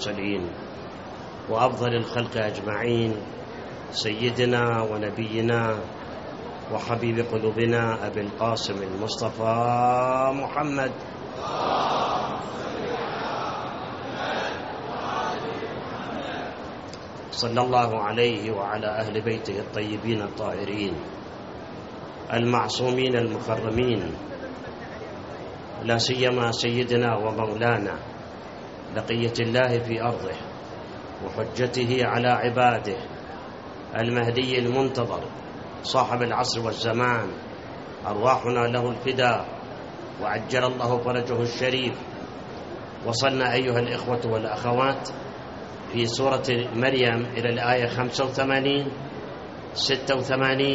المرسلين وأفضل الخلق أجمعين سيدنا ونبينا وحبيب قلوبنا أبي القاسم المصطفى محمد صلى الله عليه وعلى أهل بيته الطيبين الطاهرين المعصومين المكرمين، لا سيما سيدنا ومولانا بقية الله في أرضه وحجته على عباده المهدي المنتظر صاحب العصر والزمان، أرواحنا له الفداء وعجل الله فرجه الشريف. وصلنا أيها الإخوة والأخوات في سورة مريم إلى الآية 85 86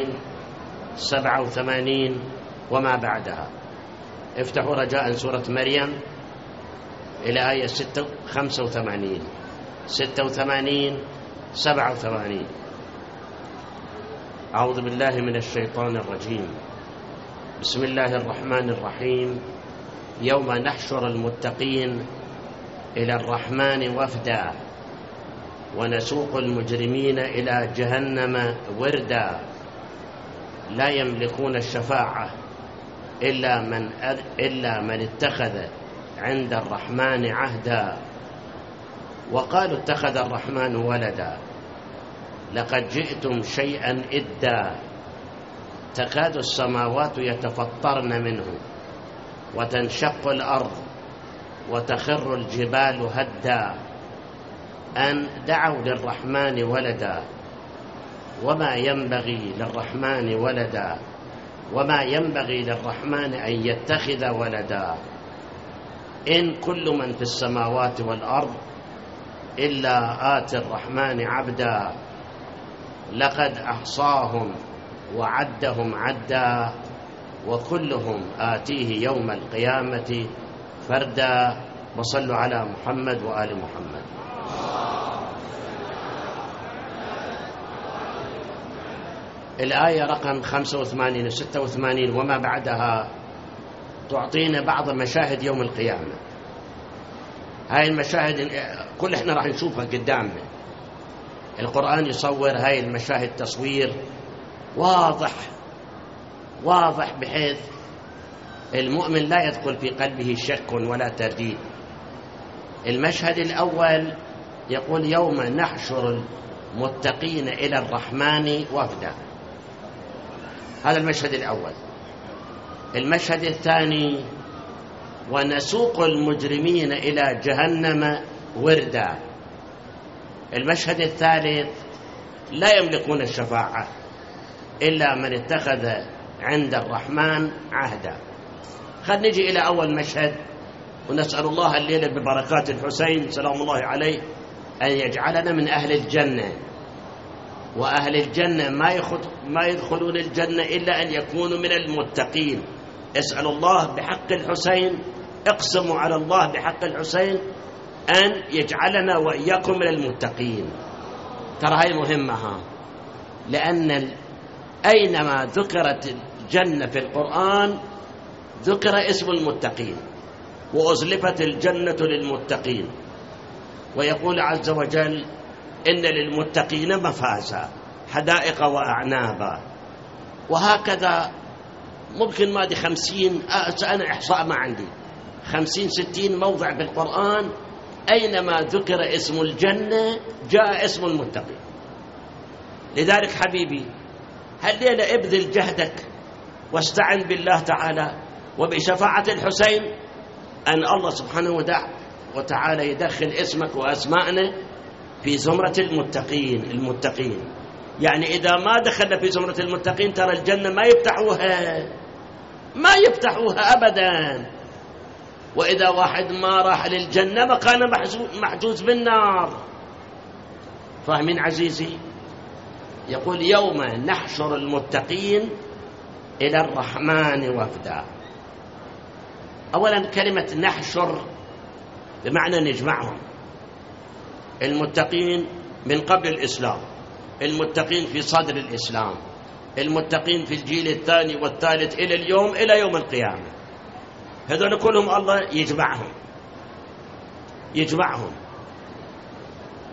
87 وما بعدها. افتحوا رجاء سورة مريم إلى آية 85 86 87. أعوذ بالله من الشيطان الرجيم. بسم الله الرحمن الرحيم. يوم نحشر المتقين إلى الرحمن وفدا ونسوق المجرمين إلى جهنم وردا لا يملكون الشفاعة إلا من اتخذ عند الرحمن عهدا وقالوا اتخذ الرحمن ولدا لقد جئتم شيئا إدا تكاد السماوات يتفطرن منه وتنشق الأرض وتخر الجبال هدا أن دعوا للرحمن ولدا وما ينبغي للرحمن ولدا وما ينبغي للرحمن أن يتخذ ولدا إن كل من في السماوات والأرض إلا آتي الرحمن عبدا لقد أحصاهم وعدهم عدا وكلهم آتيه يوم القيامة فردا. وصلوا على محمد وآل محمد. الآية رقم 85 و 86 وما بعدها تعطينا بعض مشاهد يوم القيامة. هاي المشاهد كل احنا راح نشوفها قدامنا. القرآن يصور هاي المشاهد تصوير واضح بحيث المؤمن لا يدخل في قلبه شك ولا ترديد. المشهد الأول يقول يوم نحشر المتقين إلى الرحمن وفدا. هذا المشهد الأول. المشهد الثاني ونسوق المجرمين إلى جهنم وردا. المشهد الثالث لا يملكون الشفاعة إلا من اتخذ عند الرحمن عهدا. خلينا نجي إلى أول مشهد ونسأل الله الليلة ببركات الحسين سلام الله عليه أن يجعلنا من أهل الجنة. وأهل الجنة ما يدخلون الجنة إلا أن يكونوا من المتقين. اسأل الله بحق الحسين، اقسموا على الله بحق الحسين أن يجعلنا وإياكم من المتقين. ترى هاي مهمة لأن أينما ذكرت الجنة في القرآن ذكر اسم المتقين وأزلفت الجنة للمتقين. ويقول عز وجل إن للمتقين مفازا حدائق وأعنابا. وهكذا ممكن ما دي 50 أنا إحصاء ما عندي 50-60 موضع في القرآن أينما ذكر اسم الجنة جاء اسم المتقين. لذلك حبيبي هالليلة ابذل جهدك واستعن بالله تعالى وبشفاعة الحسين أن الله سبحانه وتعالى يدخل اسمك وأسماءنا في زمرة المتقين. يعني إذا ما دخلنا في زمرة المتقين ترى الجنة ما يفتحوها أبدا. وإذا واحد ما راح للجنة مكان محجوز بالنار. فاهمين عزيزي؟ يقول يوم نحشر المتقين إلى الرحمن وفدا. أولا كلمة نحشر بمعنى نجمعهم. المتقين من قبل الإسلام، المتقين في صدر الإسلام، المتقين في الجيل الثاني والثالث إلى اليوم إلى يوم القيامة. هذول كلهم الله يجمعهم.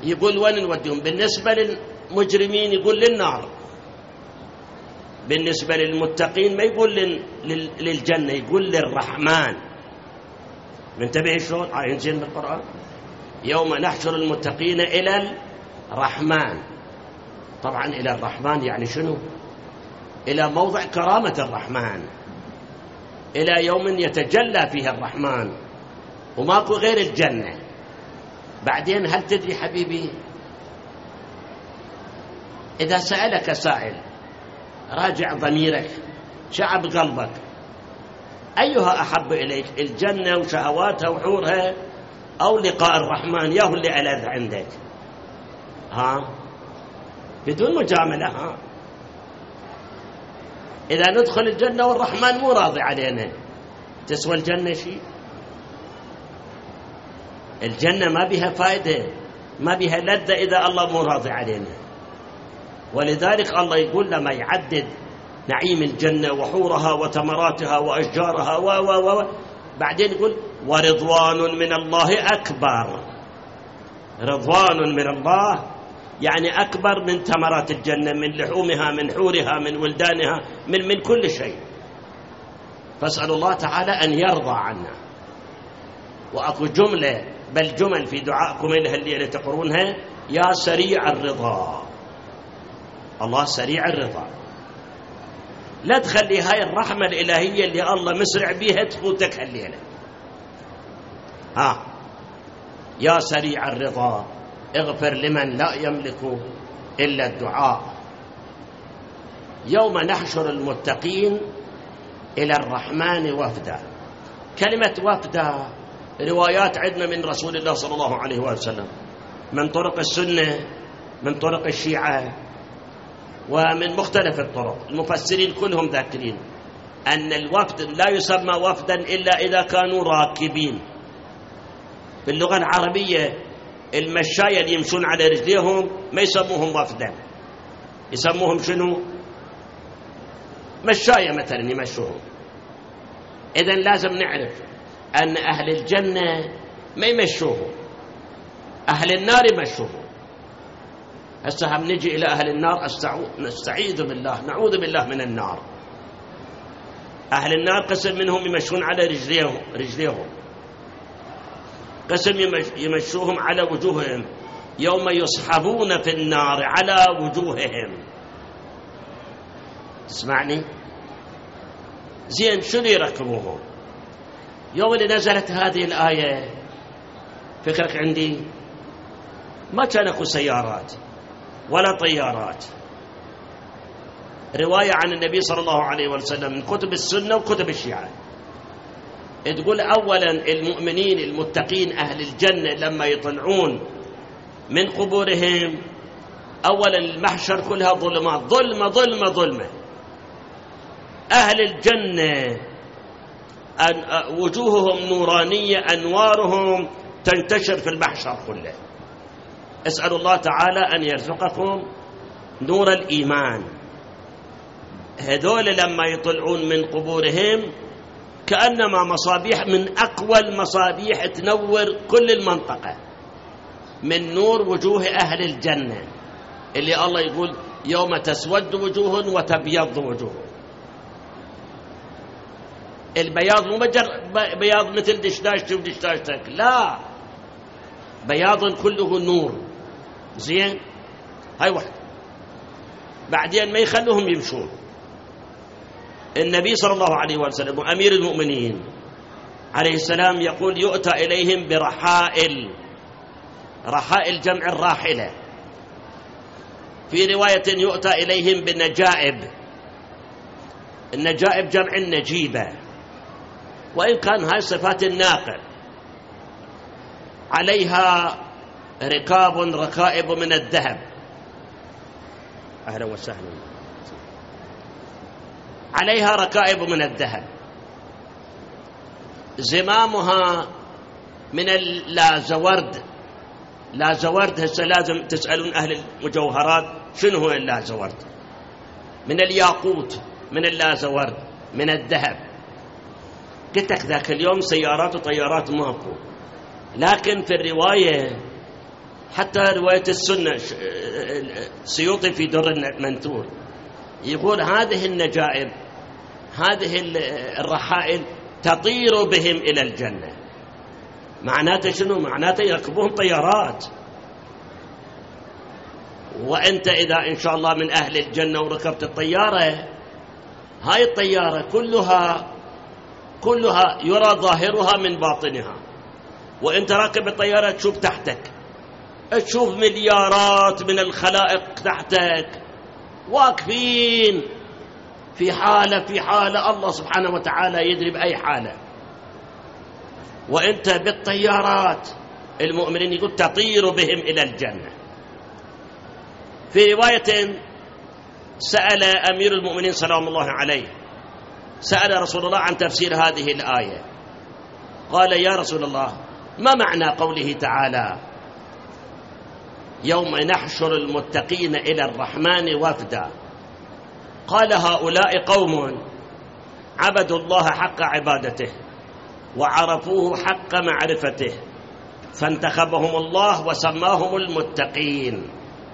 يقول وين نوديهم؟ بالنسبة للمجرمين يقول للنار، بالنسبة للمتقين ما يقول للجنة، يقول للرحمن. منتبه شلون؟ ينزل بالقرآن يوم نحشر المتقين إلى الرحمن. طبعا إلى الرحمن يعني شنو؟ إلى موضع كرامة الرحمن، إلى يوم يتجلى فيه الرحمن وماكو غير الجنة. بعدين هل تدري حبيبي، إذا سألك سائل راجع ضميرك، شعب قلبك، أيها أحب إليك، الجنة وشهواتها وحورها أو لقاء الرحمن؟ ياهو اللي ألذ عندك؟ بدون مجاملة. إذا ندخل الجنة والرحمن مو راضي علينا، تسوى الجنة شيء؟ الجنة ما بها فائدة، ما بها لذة إذا الله مو راضي علينا. ولذلك الله يقول لما يعدد نعيم الجنة وحورها وثمراتها وأشجارها بعدين يقول ورضوان من الله أكبر. رضوان من الله يعني أكبر من ثمرات الجنة، من لحومها، من حورها، من ولدانها، من كل شيء. فاسأل الله تعالى أن يرضى عنا. وأكو جملة بل جمل في دعائكم اللي تقرونها: يا سريع الرضا. الله سريع الرضا، لا تخلي هاي الرحمة الإلهية اللي الله مسرع بيها تفوتك هالليلة. يا سريع الرضا اغفر لمن لا يملك إلا الدعاء. يوم نحشر المتقين إلى الرحمن وفدا. كلمة وفدا روايات عندنا من رسول الله صلى الله عليه وسلم، من طرق السنة، من طرق الشيعة، ومن مختلف الطرق. المفسرين كلهم ذاكرين أن الوفد لا يسمى وفدا إلا إذا كانوا راكبين. باللغة العربية المشاية اللي يمشون على رجليهم ما يسموهم وفدا، يسموهم شنو؟ مشاية مثلا يمشوهم. إذن لازم نعرف أن أهل الجنة ما يمشوهم، أهل النار يمشوهم. هسه هم نجي إلى أهل النار، نستعيذ بالله، نعوذ بالله من النار. أهل النار قسم منهم يمشون على رجليهم، قسم يمشوهم على وجوههم، يوم يصحبون في النار على وجوههم. تسمعني زين؟ شنو يركبوهم؟ يوم اللي نزلت هذه الآية فكرك عندي ما كان اكو سيارات ولا طيارات. رواية عن النبي صلى الله عليه وسلم من كتب السنة وكتب الشيعة تقول أولا المؤمنين المتقين أهل الجنة لما يطلعون من قبورهم، أولا المحشر كلها ظلمات، ظلمة ظلمة ظلمة. أهل الجنة وجوههم نورانية، أنوارهم تنتشر في المحشر كله. اسأل الله تعالى أن يرزقكم نور الإيمان. هذول لما يطلعون من قبورهم كأنما مصابيح من أقوى المصابيح تنور كل المنطقة من نور وجوه أهل الجنة، اللي الله يقول يوم تسود وجوه وتبيض وجوه. البياض مو بياض مثل دشداشتي ودشداشتك، لا، بياض كله نور. زين، هاي واحد. بعدين ما يخلوهم يمشون. النبي صلى الله عليه وسلم وأمير المؤمنين عليه السلام يقول يؤتى إليهم برحائل، رحائل جمع الراحلة. في رواية يؤتى إليهم بنجائب، النجائب جمع النجيبة، وإن كان هاي صفات الناقل. عليها ركائب من الذهب. أهلا وسهلا. عليها ركائب من الذهب، زمامها من اللازورد. لازورد هسه لازم تسألون أهل المجوهرات شنو هو اللازورد. من الياقوت، من اللازورد، من الذهب. قلت لك ذاك اليوم سيارات وطيارات ماكو، لكن في الرواية حتى رواية السنة السيوطي في در المنثور يقول هذه النجائب هذه الرحائل تطير بهم إلى الجنة. معناته شنو؟ معناته يركبون طيارات. وأنت إذا إن شاء الله من أهل الجنة وركبت الطيارة، هاي الطيارة كلها يرى ظاهرها من باطنها، وأنت راكب الطيارة تشوف تحتك، تشوف مليارات من الخلائق تحتك واقفين في حالة الله سبحانه وتعالى يدري بأي حالة، وأنت بالطيارات. المؤمنين يقول تطير بهم إلى الجنة. في رواية سأل أمير المؤمنين سلام الله عليه، سأل رسول الله عن تفسير هذه الآية، قال يا رسول الله ما معنى قوله تعالى يوم نحشر المتقين إلى الرحمن وفدا؟ قال هؤلاء قوم عبدوا الله حق عبادته وعرفوه حق معرفته فانتخبهم الله وسماهم المتقين.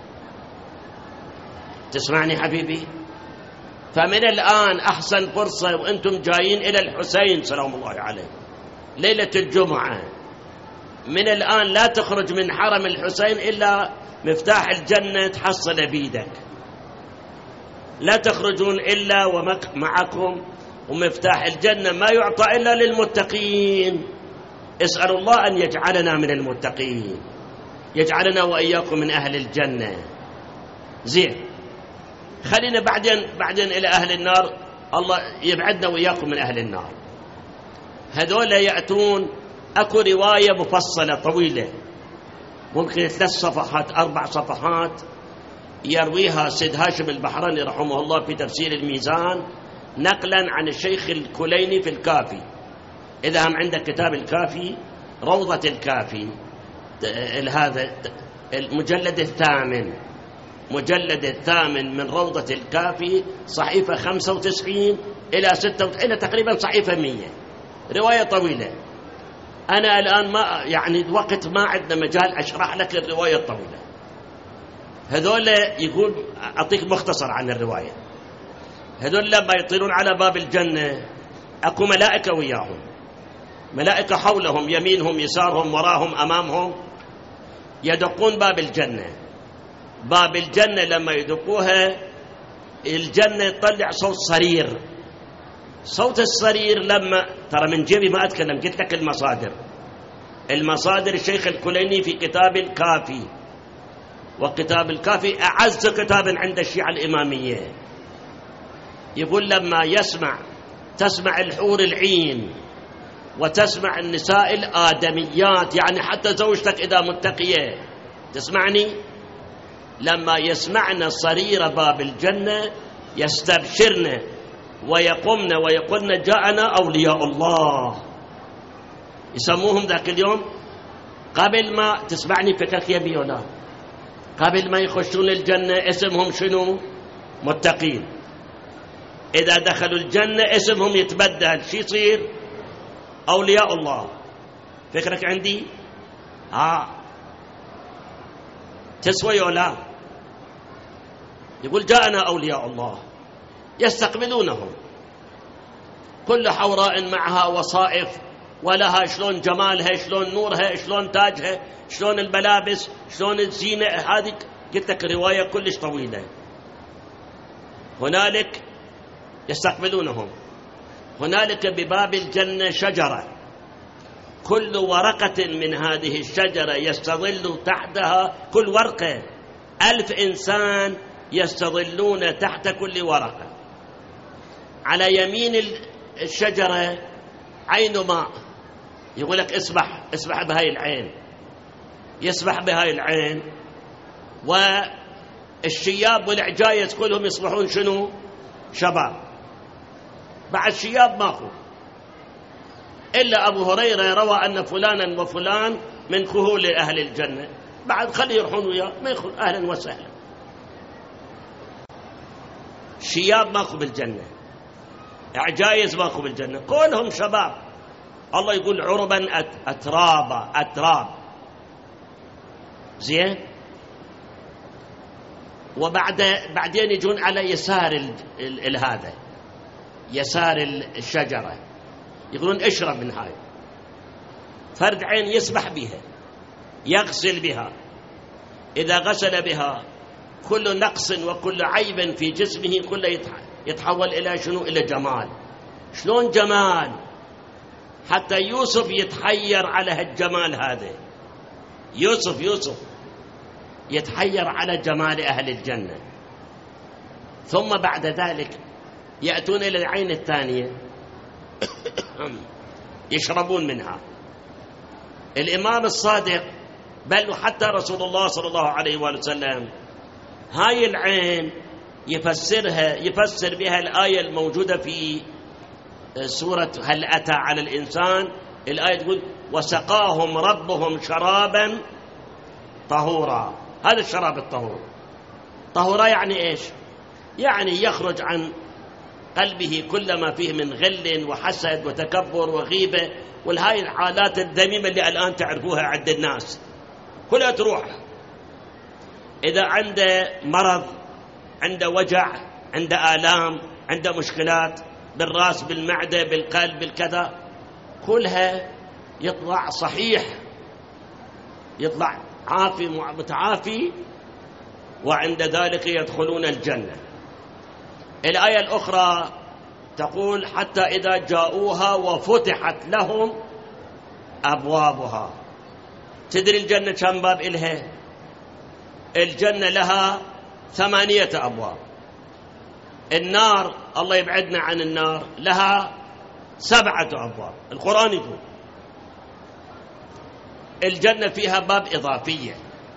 تسمعني حبيبي؟ فمن الآن أحسن فرصة وأنتم جايين إلى الحسين سلام الله عليه ليلة الجمعة، من الآن لا تخرج من حرم الحسين إلا مفتاح الجنة تحصل بيدك، لا تخرجون إلا ومعكم ومفتاح الجنة ما يعطى إلا للمتقين. اسأل الله أن يجعلنا من المتقين، يجعلنا وإياكم من أهل الجنة. زين، خلينا بعدين إلى أهل النار، الله يبعدنا وإياكم من أهل النار. هذول يأتون، أكو رواية مفصلة طويلة ممكن 3 صفحات 4 صفحات يرويها سيد هاشم البحراني رحمه الله في تفسير الميزان نقلا عن الشيخ الكليني في الكافي. إذا هم عندك كتاب الكافي، روضة الكافي، هذا المجلد الثامن من روضة الكافي، صحيفة 95 إلى 96 إلى تقريبا صحيفة 100، رواية طويلة. أنا الآن ما يعني الوقت ما عندنا مجال أشرح لك الرواية الطويلة. هذول يقول أعطيك مختصر عن الرواية. هذول لما يطيرون على باب الجنة أكو ملائكة وياهم، ملائكة حولهم يمينهم يسارهم وراهم أمامهم، يدقون باب الجنة. باب الجنة لما يدقوها الجنة يطلع صوت صرير. صوت الصرير لما ترى من جيبي ما أتكلم، قلت لك المصادر الشيخ الكليني في كتاب الكافي، وكتاب الكافي أعز كتاب عند الشيعة الإمامية. يقول لما تسمع الحور العين وتسمع النساء الآدميات، يعني حتى زوجتك إذا متقية تسمعني، لما يسمعن صرير باب الجنة يستبشرن ويقومن ويقولن جاءنا أولياء الله. يسموهم ذاك اليوم قبل ما تسمعني فكرك يبي ولا قبل ما يخشون الجنة اسمهم شنو؟ متقين. إذا دخلوا الجنة اسمهم يتبدل، شو يصير؟ أولياء الله. فكرك عندي؟ تسوي ولا؟ يقول جاءنا أولياء الله يستقبلونهم، كل حوراء معها وصائف ولها شلون جمالها، شلون نورها، شلون تاجها، شلون الملابس، شلون الزينة. هذه قلت لك رواية كلش طويلة. هنالك يستقبلونهم، هنالك بباب الجنة شجرة، كل ورقة من هذه الشجرة يستظل تحتها، كل ورقة 1000 إنسان يستظلون تحت كل ورقة. على يمين الشجرة عين ماء، يقول لك اسبح بهاي العين، يسبح بهاي العين. والشياب والعجايز كلهم يصبحون شنو؟ شباب. بعد شياب ماكو إلا أبو هريرة روى أن فلانا وفلان من كهول أهل الجنة، بعد خلي يروحون وياه ما يدخل، أهلا وسهلا. شياب ماكو بالجنة، عجايز ماكو بالجنة، كلهم شباب. الله يقول عربا أتراب. زين. بعدين يجون على يسار هذا يسار الشجرة، يقولون اشرب من هاي. فرد عين يسبح بها، يغسل بها. إذا غسل بها كل نقص وكل عيب في جسمه كله يتحول إلى شنو؟ إلى جمال. شلون جمال؟ حتى يوسف يتحير على هالجمال هذا. يوسف يتحير على جمال أهل الجنة. ثم بعد ذلك يأتون إلى العين الثانية يشربون منها. الإمام الصادق بل حتى رسول الله صلى الله عليه وآله وسلم هاي العين يفسر بها الآية الموجودة في سورة هل أتى على الإنسان. الآية تقول وسقاهم ربهم شرابا طهورا. هذا الشراب الطهور. طهورا يعني إيش؟ يعني يخرج عن قلبه كل ما فيه من غل وحسد وتكبر وغيبة والهاي الحالات الذميمة اللي الآن تعرفوها عند الناس كلها تروح. إذا عنده مرض، عنده وجع، عنده آلام، عنده مشكلات بالرأس، بالمعدة، بالقلب، بالكذا، كلها يطلع صحيح، يطلع عافي متعافي، وعند ذلك يدخلون الجنة. الآية الأخرى تقول حتى إذا جاءوها وفتحت لهم أبوابها. تدري الجنة كم باب إلها؟ الجنة لها 8 أبواب. النار الله يبعدنا عن النار لها 7 أبواب. القرآن يقول الجنة فيها باب إضافية،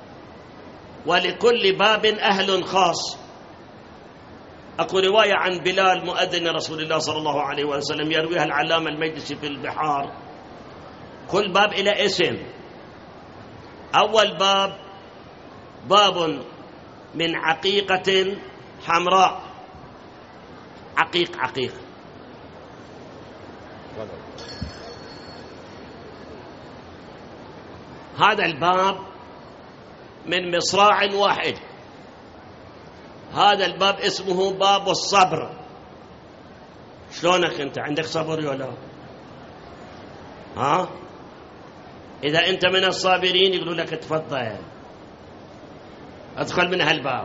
ولكل باب أهل خاص. أكو رواية عن بلال مؤذن رسول الله صلى الله عليه وسلم يرويها العلامة المجلسي في البحار. كل باب إلى اسم. أول باب من عقيقة حمراء. عقيق هذا الباب من مصراع واحد. هذا الباب اسمه باب الصبر. شلونك أنت؟ عندك صبر ولا ها؟ إذا أنت من الصابرين يقولوا لك تفضل أدخل من هالباب.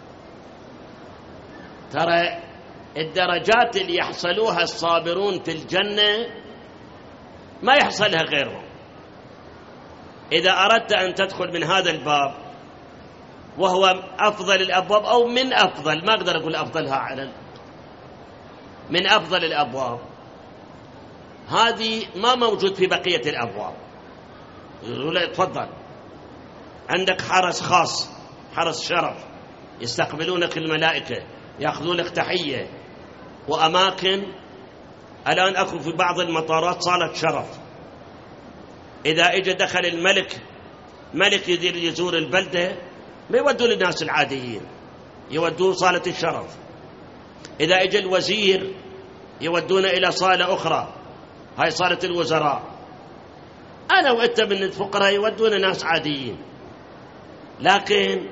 ترى الدرجات اللي يحصلوها الصابرون في الجنة ما يحصلها غيرهم. إذا أردت أن تدخل من هذا الباب وهو أفضل الأبواب أو من أفضل، ما أقدر أقول أفضلها على من أفضل الأبواب، هذه ما موجود في بقية الأبواب. يقولوا له تفضل، عندك حرس خاص، حرس شرف، يستقبلونك الملائكة، يأخذون لك تحية، وأماكن الآن أكو في بعض المطارات صالة شرف. إذا إجا دخل ملك يزور البلدة ما يودون الناس العاديين، يودون صالة الشرف. إذا إجا الوزير يودون إلى صالة أخرى، هاي صالة الوزراء. أنا وإنت من الفقراء يودون ناس عاديين. لكن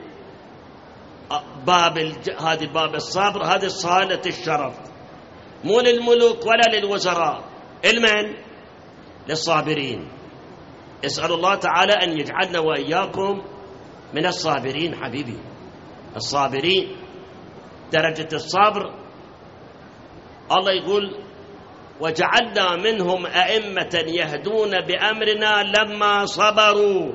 هذه باب الصبر، هذه صالة الشرف، مو للملوك ولا للوزراء. المن؟ للصابرين. اسأل الله تعالى أن يجعلنا وإياكم من الصابرين. حبيبي الصابرين درجة الصبر. الله يقول وجعلنا منهم أئمة يهدون بأمرنا لما صبروا.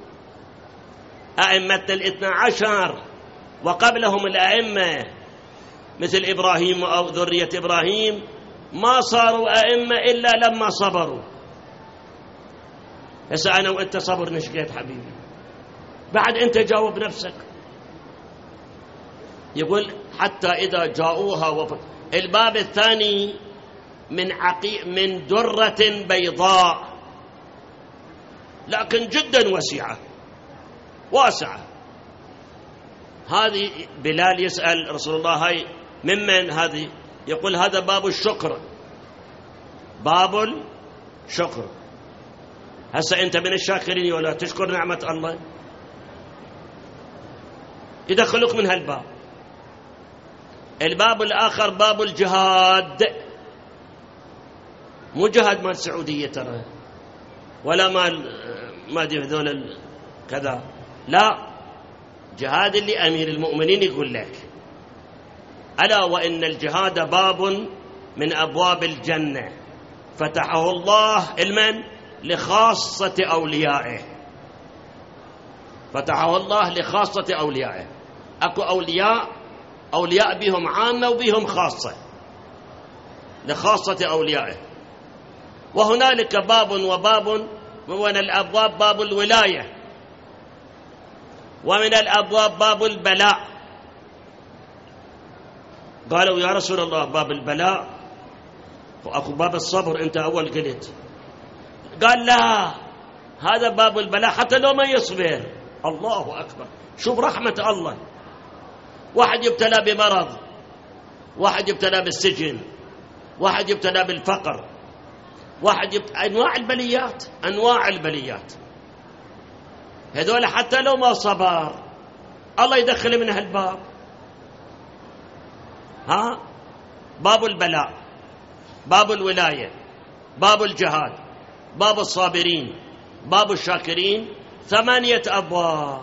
أئمة 12 وقبلهم الأئمة مثل إبراهيم أو ذرية إبراهيم ما صاروا أئمة إلا لما صبروا. هسه أنا وأنت صبر نشقيت حبيبي، بعد أنت جاوب نفسك. يقول حتى إذا جاءوها الباب الثاني من درة بيضاء، لكن جدا واسعة. هذه بلال يسأل رسول الله هاي ممن هذه؟ يقول هذا باب الشكر. باب الشكر. هسه أنت من الشاكرين ولا تشكر نعمة الله؟ يدخلوك من هالباب. الباب الآخر باب الجهاد، مو جهاد مال السعودية ترى، ولا مال ما ادري هذول كذا، لا، جهاد اللي أمير المؤمنين يقول لك: ألا وإن الجهاد باب من أبواب الجنة فتحه الله المن لخاصة أوليائه. فتحه الله لخاصة أوليائه. أكو أولياء بهم عامة وبهم خاصة، لخاصة أوليائه. وهنالك باب وباب، ومن الأبواب باب الولاية، ومن الأبواب باب البلاء. قالوا: يا رسول الله باب البلاء وأكو باب الصبر، أنت أول قلت. قال: لا، هذا باب البلاء حتى لو ما يصبر. الله أكبر، شوف رحمة الله. واحد يبتلى بمرض، واحد يبتلى بالسجن، واحد يبتلى بالفقر، واحد أنواع البليات، أنواع البليات. هذول حتى لو ما صبر الله يدخل من هالباب. باب البلاء، باب الولاية، باب الجهاد، باب الصابرين، باب الشاكرين. 8 أبواب،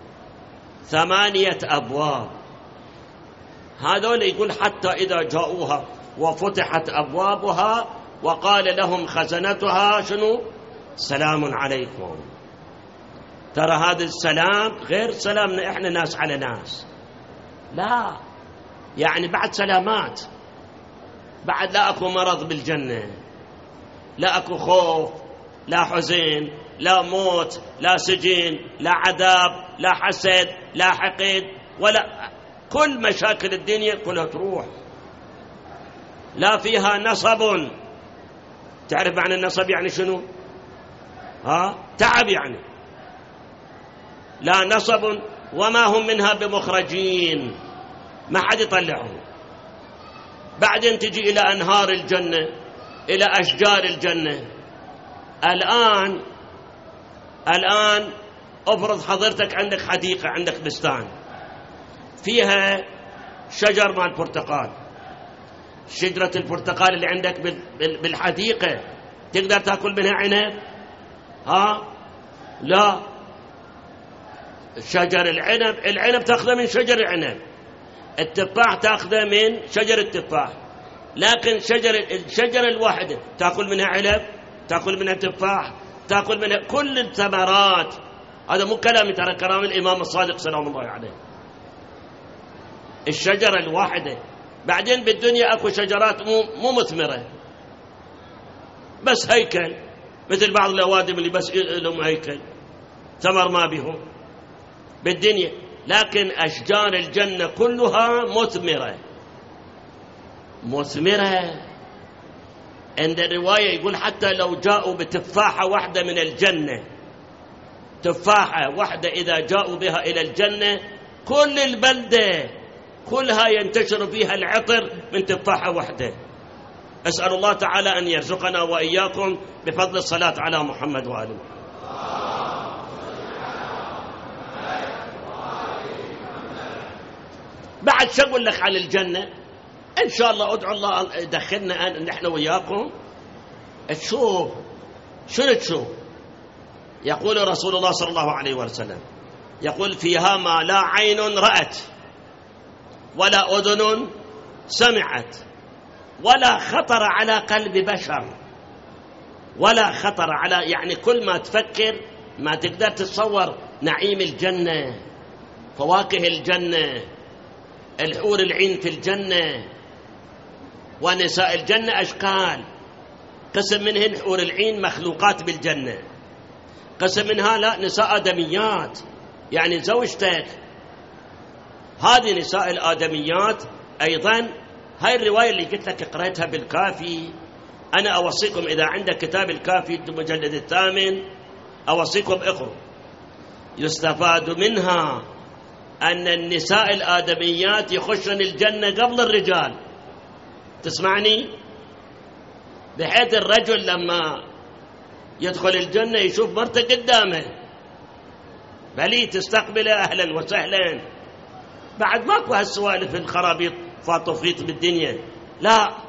8 أبواب. هذول يقول: حتى إذا جاءوها وفتحت أبوابها وقال لهم خزنتها شنو؟ سلام عليكم. ترى هذا السلام غير سلامنا إحنا ناس على ناس، لا، يعني بعد سلامات، بعد لا أكو مرض بالجنة، لا أكو خوف، لا حزن، لا موت، لا سجن، لا عذاب، لا حسد، لا حقد، ولا كل مشاكل الدنيا كلها تروح. لا فيها نصب. تعرف معنى النصب يعني شنو؟ تعب يعني. لا نصب وما هم منها بمخرجين، ما حد يطلعهم. بعدين تجي إلى أنهار الجنة، إلى أشجار الجنة. الآن أفرض حضرتك عندك حديقة، عندك بستان فيها شجر مال برتقال. شجرة البرتقال اللي عندك بالحديقة تقدر تأكل منها عنب؟ لا. شجر العنب تأخذه من شجر العنب، التفاح تأخذه من شجر التفاح. لكن الشجرة الواحدة تأكل منها عنب، تأكل منها تفاح، تأكل منها كل الثمرات. هذا مو كلامي، ترى كلام الإمام الصادق سلام الله عليه. الشجرة الواحدة. بعدين بالدنيا أكو شجرات مو مثمرة، بس هيكل، مثل بعض الأوادم اللي بس لهم هيكل، ثمر ما بهم بالدنيا. لكن أشجار الجنة كلها مثمرة. عند الرواية يقول: حتى لو جاءوا بتفاحة واحدة من الجنة، تفاحة واحدة إذا جاءوا بها إلى الجنة، كل البلدة كلها ينتشر فيها العطر من تفاحة واحدة. أسأل الله تعالى أن يرزقنا وإياكم بفضل الصلاة على محمد وآله محمد. بعد شو أقول لك على الجنة؟ إن شاء الله أدعو الله يدخلنا نحن وياكم. تشوف شنو تشوف؟ يقول رسول الله صلى الله عليه وسلم، يقول: فيها ما لا عين رأت ولا أذن سمعت ولا خطر على قلب بشر. ولا خطر على، يعني كل ما تفكر ما تقدر تتصور نعيم الجنة، فواكه الجنة، الحور العين في الجنة، ونساء الجنة أشكال. قسم منهن حور العين مخلوقات بالجنة، قسم منها لا، نساء آدميات، يعني زوجتك. هذه نساء الآدميات أيضا. هاي الرواية اللي قلت لك قرأتها بالكافي، أنا أوصيكم إذا عندك كتاب الكافي المجلد 8 أوصيكم اقرأوا. يستفاد منها أن النساء الآدميات يخشن الجنة قبل الرجال. تسمعني؟ بحيث الرجل لما يدخل الجنة يشوف مرته قدامه، بلي تستقبله أهلا وسهلا، بعد ماكو هالسوالف الخرابيط فاطوفيط بالدنيا، لا،